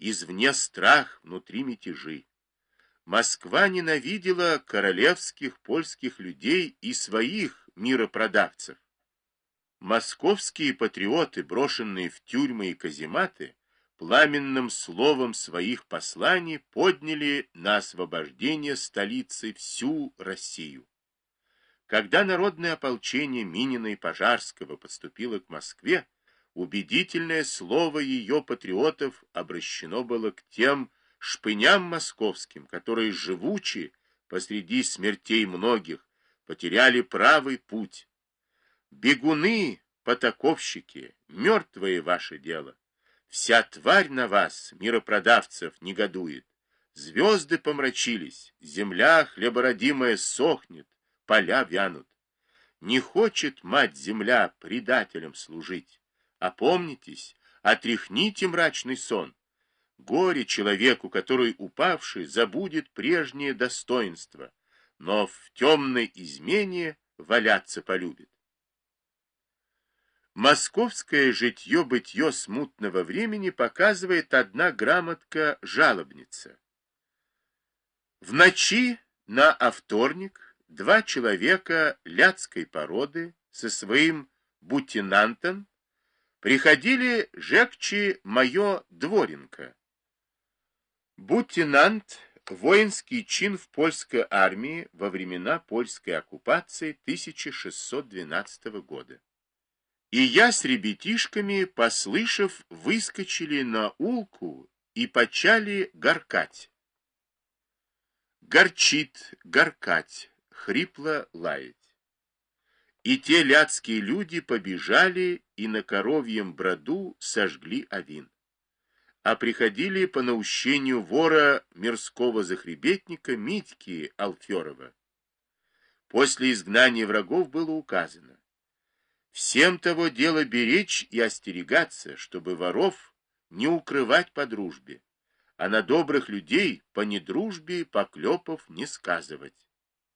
извне страх, внутри мятежи. Москва ненавидела королевских польских людей и своих миропродавцев. Московские патриоты, брошенные в тюрьмы и казематы, пламенным словом своих посланий подняли на освобождение столицы всю Россию. Когда народное ополчение Минина и Пожарского подступило к Москве, убедительное слово ее патриотов обращено было к тем шпыням московским, которые, живучи посреди смертей многих, потеряли правый путь. Бегуны, потаковщики, мертвое ваше дело. Вся тварь на вас, миропродавцев, негодует. Звезды помрачились, земля хлебородимая сохнет, поля вянут. Не хочет мать-земля предателям служить. Опомнитесь, отряхните мрачный сон. Горе человеку, который, упавший, забудет прежнее достоинство, но в темной измене валяться полюбит. Московское житье-бытье смутного времени показывает одна грамотка-жалобница. В ночи на вторник два человека ляцкой породы со своим бутинантом приходили жегчи мое Дворенко. Бутинант — воинский чин в польской армии во времена польской оккупации 1612 года. И я с ребятишками, послышав, выскочили на улку и почали горкать. Горчит, горкать, хрипло лаять. И те ляцкие люди побежали и на коровьем броду сожгли овин. А приходили по наущению вора мирского захребетника Митьки Алферова. После изгнания врагов было указано: всем того дело беречь и остерегаться, чтобы воров не укрывать по дружбе, а на добрых людей по недружбе поклепов не сказывать.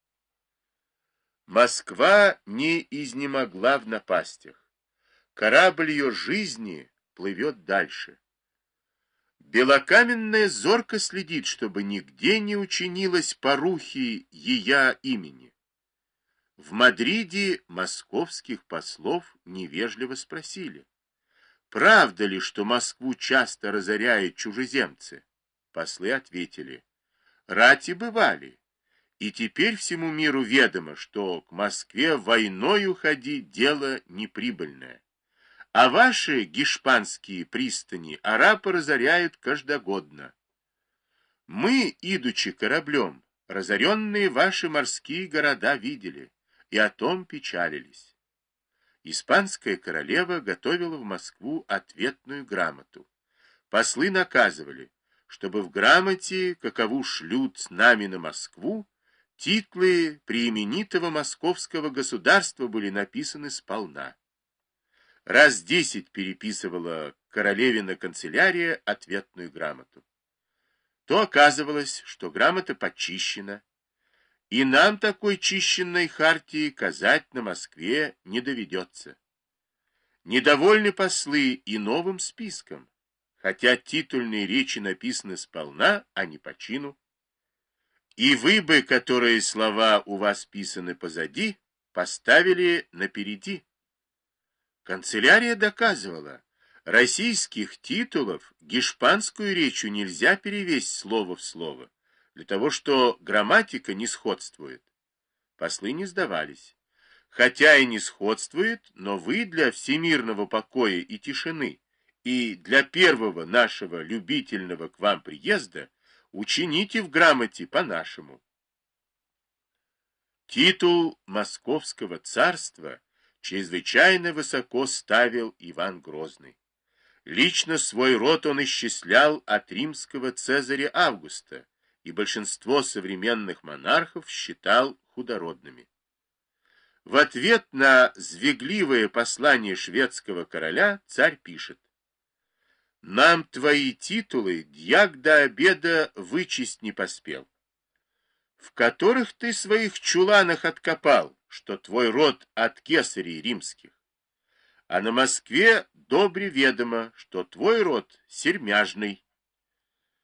Москва не изнемогла в напастях. Корабль ее жизни плывет дальше. Белокаменная зорко следит, чтобы нигде не учинилось порухи ея имени. В Мадриде московских послов невежливо спросили: правда ли, что Москву часто разоряют чужеземцы? Послы ответили: рати бывали, и теперь всему миру ведомо, что к Москве войной уходить дело неприбыльное. А ваши гешпанские пристани арапы разоряют каждогодно. Мы, идучи кораблем, разоренные ваши морские города видели, и о том печалились. Испанская королева готовила в Москву ответную грамоту. Послы наказывали, чтобы в грамоте, какову шлют с нами на Москву, титлы преименитого московского государства были написаны сполна. Раз 10 переписывала королевина канцелярия ответную грамоту. То оказывалось, что грамота почищена, и нам такой чищенной хартии казать на Москве не доведется. Недовольны послы и новым списком, хотя титульные речи написаны сполна, а не по чину. И вы бы, которые слова у вас писаны позади, поставили напереди. Канцелярия доказывала: российских титулов гешпанскую речью нельзя перевесть слово в слово, для того, что грамматика не сходствует. Послы не сдавались. Хотя и не сходствует, но вы для всемирного покоя и тишины и для первого нашего любительного к вам приезда учините в грамоте по-нашему. Титул Московского царства чрезвычайно высоко ставил Иван Грозный. Лично свой род он исчислял от римского Цезаря Августа, и большинство современных монархов считал худородными. В ответ на звегливое послание шведского короля царь пишет: «Нам твои титулы дьяк до обеда вычесть не поспел, в которых ты своих чуланах откопал, что твой род от кесарей римских, а на Москве добре ведомо, что твой род сермяжный,